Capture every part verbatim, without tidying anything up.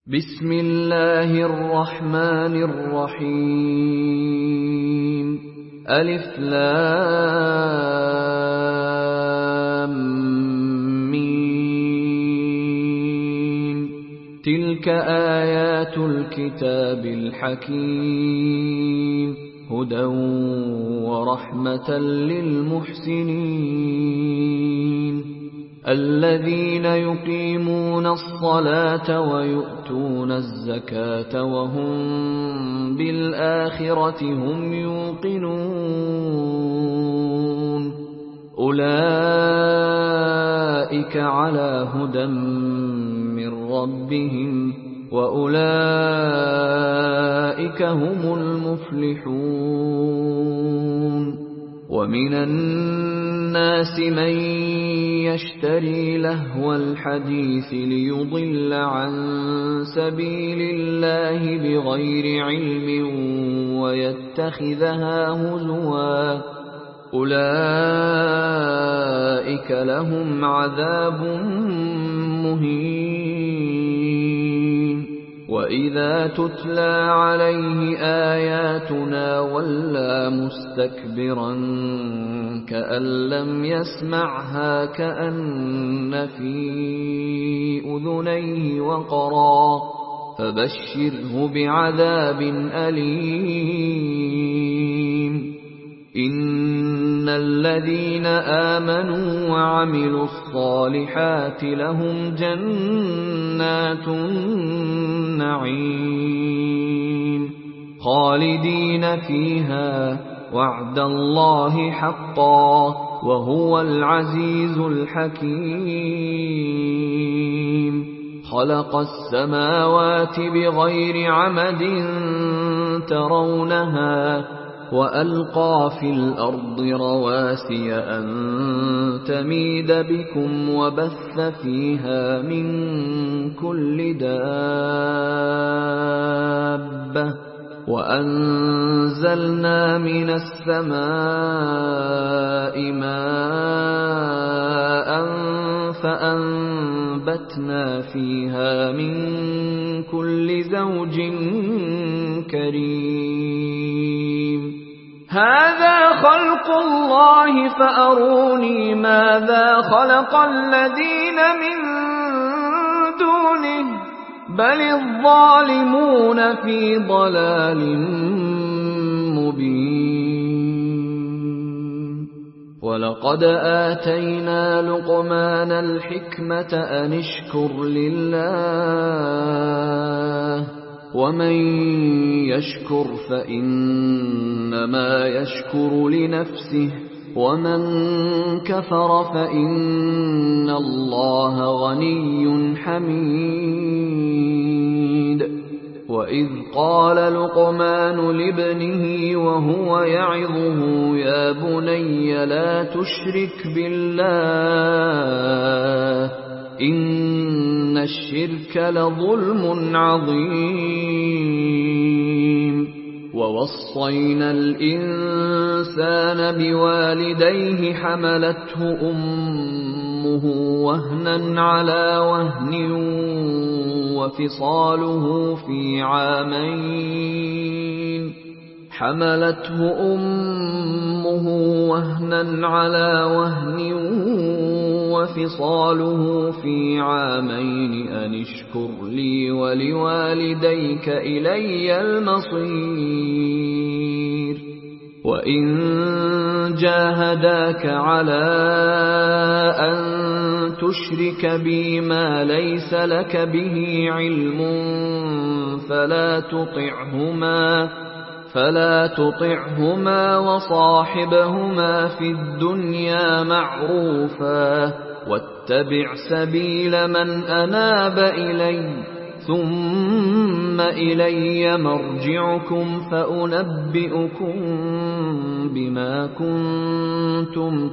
بسم الله الرحمن الرحيم ألف لام ميم تلك آيات الكتاب الحكيم هدى ورحمة للمحسنين الذين يقيمون الصلاة ويؤتون الزكاة وهم بالآخرة هم يوقنون أولئك على هدى من ربهم وأولئك هم المفلحون ومن الناس من يشتري لهو الحديث ليضل عن سبيل الله بغير علم ويتخذها هزوا أولئك لهم عذاب مهين وإذا تتلى عليه آياتنا ولى مستكبرا كأن لم يسمعها كأن في أذنيه وقرا فبشره بعذاب أليم إن الذين آمنوا وعملوا الصالحات لهم جنات النعيم خالدين فيها وعد الله حقا وهو العزيز الحكيم خلق السماوات بغير عمد ترونها وألقى في الأرض رواسي أن تميد بكم وبث فيها من كل دابة وأنزلنا من السماء ماء فأنبتنا فيها من كل زوج كريم هذا خلق الله فأروني ماذا خلق الذين من دونه بل الظالمون في ضلال مبين ولقد آتينا لقمان الحكمة أن اشكر لله ومن يشكر فإنما يشكر لنفسه ومن كفر فإن الله غني حميد وإذ قال لقمان لابنه وهو يعظه يا بني لا تشرك بالله إن الشرك لظلم عظيم ووصينا الإنسان بوالديه حملته أمه وهنا على وهن وفصاله في عامين حملته أمه وهنا على وهن وفصاله في عامين أن اشكر لي ولوالديك إلي المصير وإن جاهداك على أن تشرك بي ما ليس لك به علم فلا تطعهما فلا تطعهما وصاحبهما في الدنيا معروفا واتبع سبيل من أناب إلي ثم إلي مرجعكم فأنبئكم بما كنتم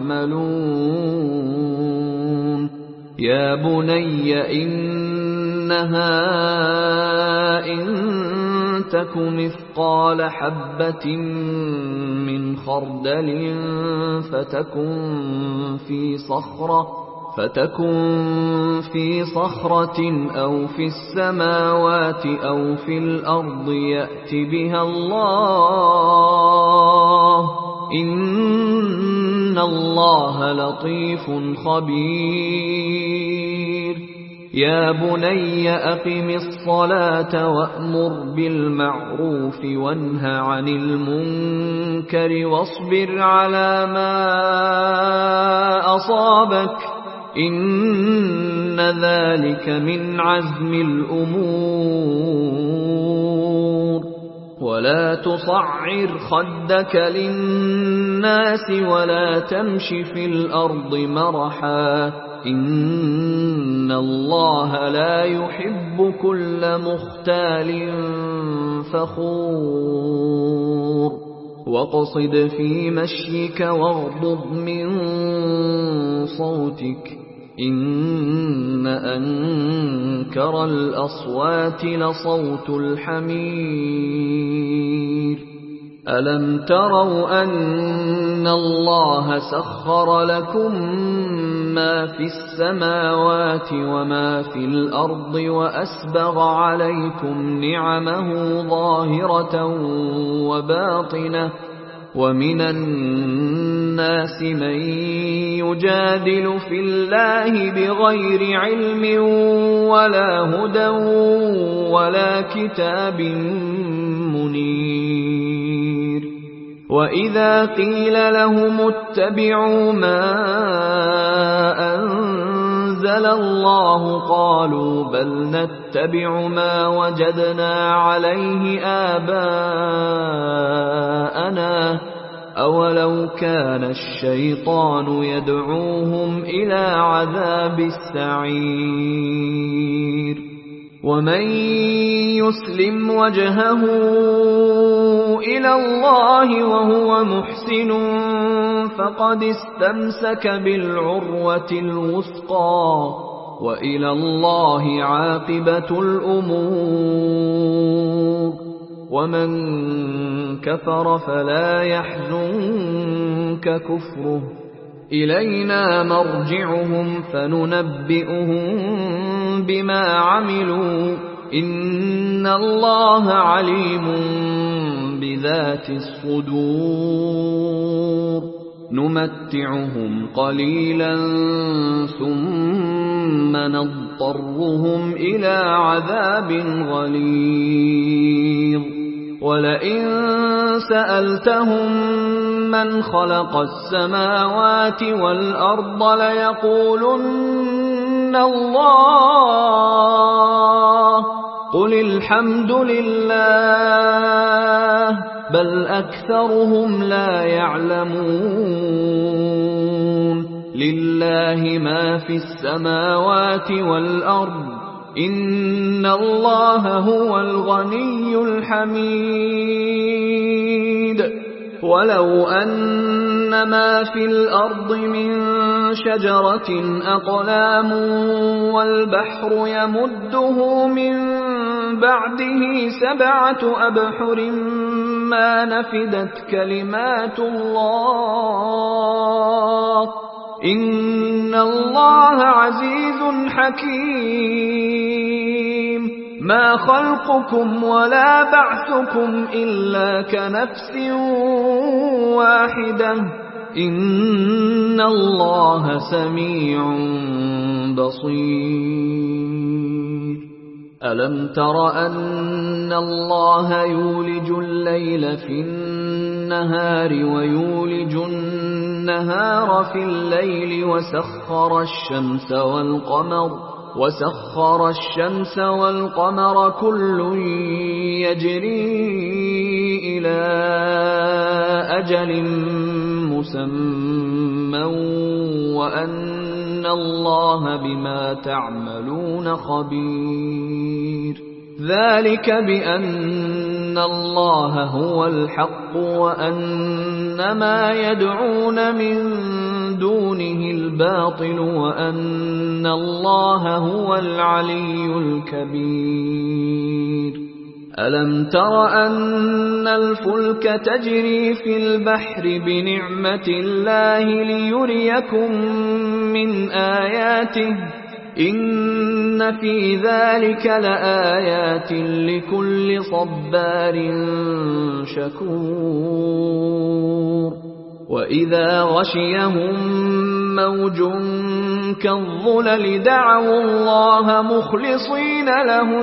تعملون يا بني إنها إن تك مثقال حبة من خردل فتكن في صخرة فتكن في صخرة أو في السماوات أو في الأرض يأت بها الله إن الله لطيف خبير يا بني أقم الصلاة وأمر بالمعروف وانه عن المنكر واصبر على ما أصابك إن ذلك من عزم الأمور ولا تصعر خدك للناس ولا تمش في الأرض مرحا إن الله لا يحب كل مختال فخور واقصد في مشيك واغضض من صوتك إن أنكر الأصوات لصوت الحمير ألم تروا أن الله سخر لكم ما في السماوات وما في الأرض وأسبغ عليكم نعمه ظاهرة وباطنة ومن الناس من يجادل في الله بغير علم ولا هدى ولا كتاب منير وإذا قيل لهم اتبعوا ما أنزل الله قالوا بل نتبع ما وجدنا عليه آباءنا أولو كان الشيطان يدعوهم إلى عذاب السعير ومن يسلم وجهه إلى الله وهو محسن فقد استمسك بالعروة الوثقى وإلى الله عاقبة الأمور ومن كفر فلا يحزنك كفره إلينا مرجعهم فننبئهم بما عملوا إن الله عليم بذات الصدور نمتعهم قليلا ثم نضطرهم إلى عذاب غليظ ولئن سألتهم من خلق السماوات والأرض ليقولن الله قل الحمد لله بل أكثرهم لا يعلمون لله ما في السماوات والأرض إن الله هو الغني الحميد ولو أن ما في الأرض من شجرة أقلام والبحر يمده من بعده سبعة أبحر ما نفدت كلمات الله إن الله عزيز حكيم ما خلقكم ولا بعثكم إلا كنفس واحدة إن الله سميع بصير ألم تر أن الله يولج الليل في النهار ويولج النهار في الليل وسخر الشمس والقمر وسخر الشمس والقمر كل يجري إلى أجل مسمى وأن الله بما تعملون خبير ذلك بأن الله هو الحق وأن ما يدعون من دونه الباطل وأن الله هو العلي الكبير ألم تر أن الفلك تجري في البحر بنعمة الله ليريكم من آياته إن في ذلك لآيات لكل صبار شكور وإذا غشيهم موج كالظلل دعوا الله مخلصين له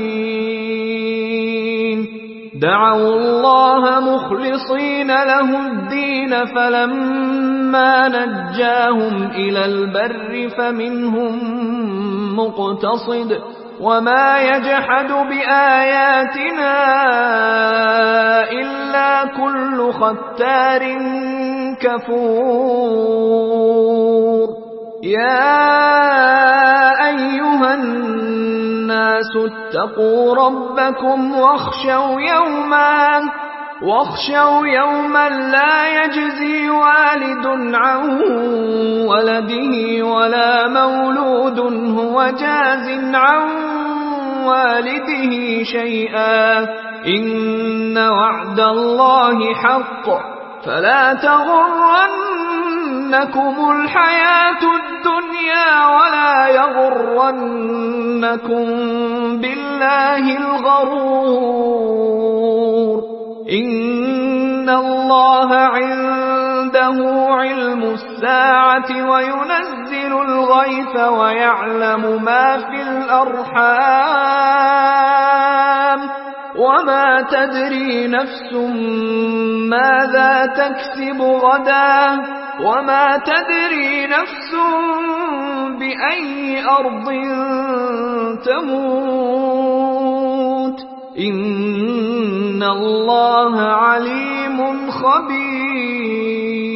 الدين دعوا الله مخلصين له الدين فلما نجاهم إلى البر فمنهم مقتصد وما يجحد بآياتنا إلا كل ختار كفور يا أيها الناس اتقوا ربكم واخشوا يوما واخشوا يوما لا يجزي والد عن ولده ولا مولود هو جاز عن والده شيئا إن وعد الله حق فلا تغرنكم الحياة الدنيا ولا يغرنكم بالله الغرور إن الله عنده علم الساعة وينزل الغيث ويعلم ما في الأرحام وما تدري نفس ماذا تكسب غدا وما تدري نفس بأي أرض تموت إن الله عليم خبير